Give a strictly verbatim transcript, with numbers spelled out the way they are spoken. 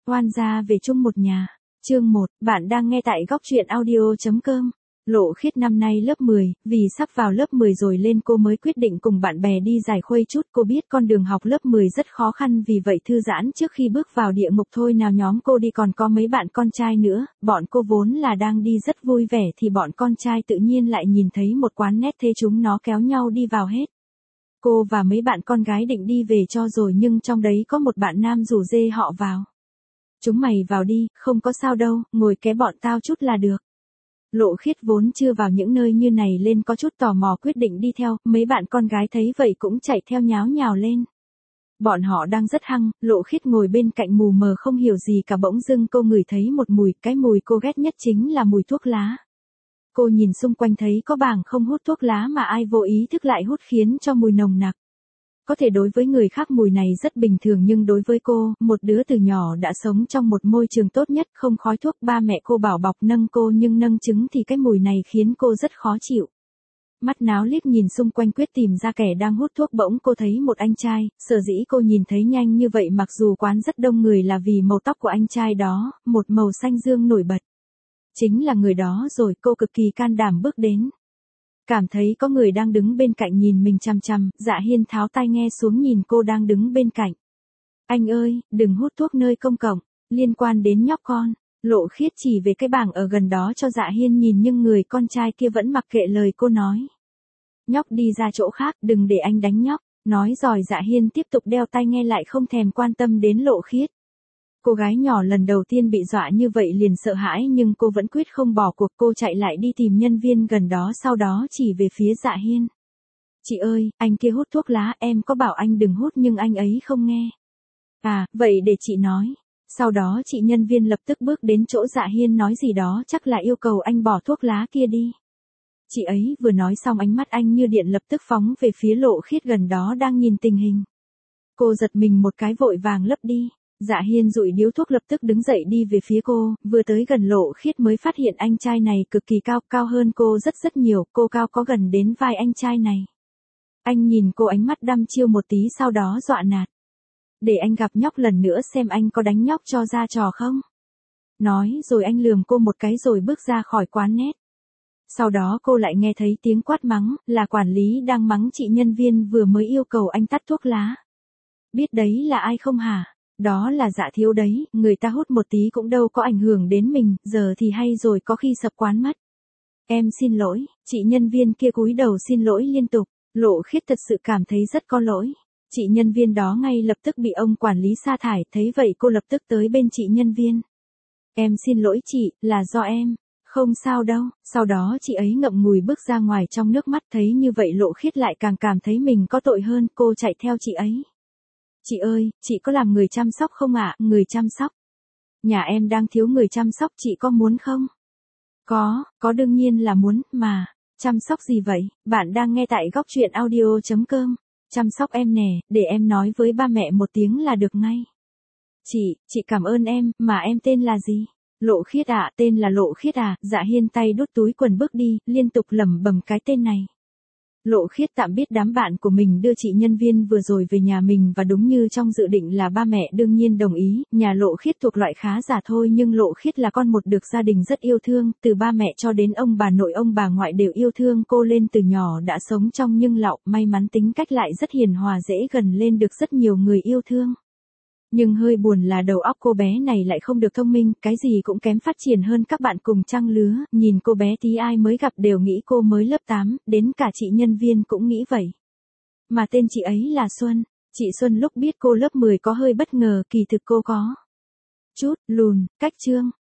Oan gia về chung một nhà. Chương một, bạn đang nghe tại góc truyện audio.com. Lộ Khiết năm nay lớp mười, vì sắp vào lớp mười rồi lên cô mới quyết định cùng bạn bè đi giải khuây chút. Cô biết con đường học lớp mười rất khó khăn, vì vậy thư giãn trước khi bước vào địa ngục thôi nào. Nhóm cô đi còn có mấy bạn con trai nữa, bọn cô vốn là đang đi rất vui vẻ thì bọn con trai tự nhiên lại nhìn thấy một quán net, thế chúng nó kéo nhau đi vào hết. Cô và mấy bạn con gái định đi về cho rồi, nhưng trong đấy có một bạn nam rủ dê họ vào. Chúng mày vào đi, không có sao đâu, ngồi ké bọn tao chút là được. Lộ Khiết vốn chưa vào những nơi như này lên có chút tò mò, quyết định đi theo. Mấy bạn con gái thấy vậy cũng chạy theo nháo nhào lên. Bọn họ đang rất hăng, Lộ Khiết ngồi bên cạnh mù mờ không hiểu gì cả. Bỗng dưng cô ngửi thấy một mùi, cái mùi cô ghét nhất chính là mùi thuốc lá. Cô nhìn xung quanh thấy có bảng không hút thuốc lá mà ai vô ý thức lại hút, khiến cho mùi nồng nặc. Có thể đối với người khác mùi này rất bình thường, nhưng đối với cô, một đứa từ nhỏ đã sống trong một môi trường tốt nhất, không khói thuốc, ba mẹ cô bảo bọc nâng cô nhưng nâng trứng thì cái mùi này khiến cô rất khó chịu. Mắt náo liếc nhìn xung quanh quyết tìm ra kẻ đang hút thuốc. Bỗng cô thấy một anh trai, sở dĩ cô nhìn thấy nhanh như vậy mặc dù quán rất đông người là vì màu tóc của anh trai đó, một màu xanh dương nổi bật. Chính là người đó rồi, cô cực kỳ can đảm bước đến. Cảm thấy có người đang đứng bên cạnh nhìn mình chằm chằm, Dạ Hiên tháo tai nghe xuống nhìn cô đang đứng bên cạnh. Anh ơi, đừng hút thuốc nơi công cộng, liên quan đến nhóc con. Lộ Khiết chỉ về cái bảng ở gần đó cho Dạ Hiên nhìn, nhưng người con trai kia vẫn mặc kệ lời cô nói. Nhóc đi ra chỗ khác, đừng để anh đánh nhóc. Nói rồi Dạ Hiên tiếp tục đeo tai nghe lại, không thèm quan tâm đến Lộ Khiết. Cô gái nhỏ lần đầu tiên bị dọa như vậy liền sợ hãi, nhưng cô vẫn quyết không bỏ cuộc. Cô chạy lại đi tìm nhân viên gần đó, sau đó chỉ về phía Dạ Hiên. Chị ơi, anh kia hút thuốc lá, em có bảo anh đừng hút nhưng anh ấy không nghe. À, vậy để chị nói. Sau đó chị nhân viên lập tức bước đến chỗ Dạ Hiên nói gì đó, chắc là yêu cầu anh bỏ thuốc lá kia đi. Chị ấy vừa nói xong ánh mắt anh như điện lập tức phóng về phía Lộ Khiết gần đó đang nhìn tình hình. Cô giật mình một cái vội vàng lấp đi. Dạ Hiên dụi điếu thuốc lập tức đứng dậy đi về phía cô, vừa tới gần Lộ Khiết mới phát hiện anh trai này cực kỳ cao, cao hơn cô rất rất nhiều, cô cao có gần đến vai anh trai này. Anh nhìn cô ánh mắt đăm chiêu một tí sau đó dọa nạt. Để anh gặp nhóc lần nữa xem anh có đánh nhóc cho ra trò không. Nói rồi anh lườm cô một cái rồi bước ra khỏi quán net. Sau đó cô lại nghe thấy tiếng quát mắng, là quản lý đang mắng chị nhân viên vừa mới yêu cầu anh tắt thuốc lá. Biết đấy là ai không hả? Đó là Dạ Thiếu đấy, người ta hút một tí cũng đâu có ảnh hưởng đến mình, giờ thì hay rồi, có khi sập quán mất. Em xin lỗi, chị nhân viên kia cúi đầu xin lỗi liên tục. Lộ Khiết thật sự cảm thấy rất có lỗi. Chị nhân viên đó ngay lập tức bị ông quản lý sa thải, thấy vậy cô lập tức tới bên chị nhân viên. Em xin lỗi chị, là do em. Không sao đâu. Sau đó chị ấy ngậm ngùi bước ra ngoài trong nước mắt. Thấy như vậy Lộ Khiết lại càng cảm thấy mình có tội hơn, cô chạy theo chị ấy. Chị ơi, chị có làm người chăm sóc không ạ? À? Người chăm sóc. Nhà em đang thiếu người chăm sóc, chị có muốn không? Có, có đương nhiên là muốn, mà. Chăm sóc gì vậy? Bạn đang nghe tại góc truyện audio.com. Chăm sóc em nè, để em nói với ba mẹ một tiếng là được ngay. Chị, chị cảm ơn em, mà em tên là gì? Lộ Khiết ạ, tên là Lộ Khiết à? Dạ Hiên tay đút túi quần bước đi, liên tục lẩm bẩm cái tên này. Lộ Khiết tạm biết đám bạn của mình đưa chị nhân viên vừa rồi về nhà mình, và đúng như trong dự định là ba mẹ đương nhiên đồng ý. Nhà Lộ Khiết thuộc loại khá giả thôi, nhưng Lộ Khiết là con một được gia đình rất yêu thương, từ ba mẹ cho đến ông bà nội ông bà ngoại đều yêu thương cô lên từ nhỏ, đã sống trong nhưng lạo, may mắn tính cách lại rất hiền hòa dễ gần, lên được rất nhiều người yêu thương. Nhưng hơi buồn là đầu óc cô bé này lại không được thông minh, cái gì cũng kém phát triển hơn các bạn cùng trang lứa, nhìn cô bé tí ai mới gặp đều nghĩ cô mới lớp tám, đến cả chị nhân viên cũng nghĩ vậy. Mà tên chị ấy là Xuân, chị Xuân lúc biết cô lớp mười có hơi bất ngờ, kỳ thực cô có chút lùn, cách trương,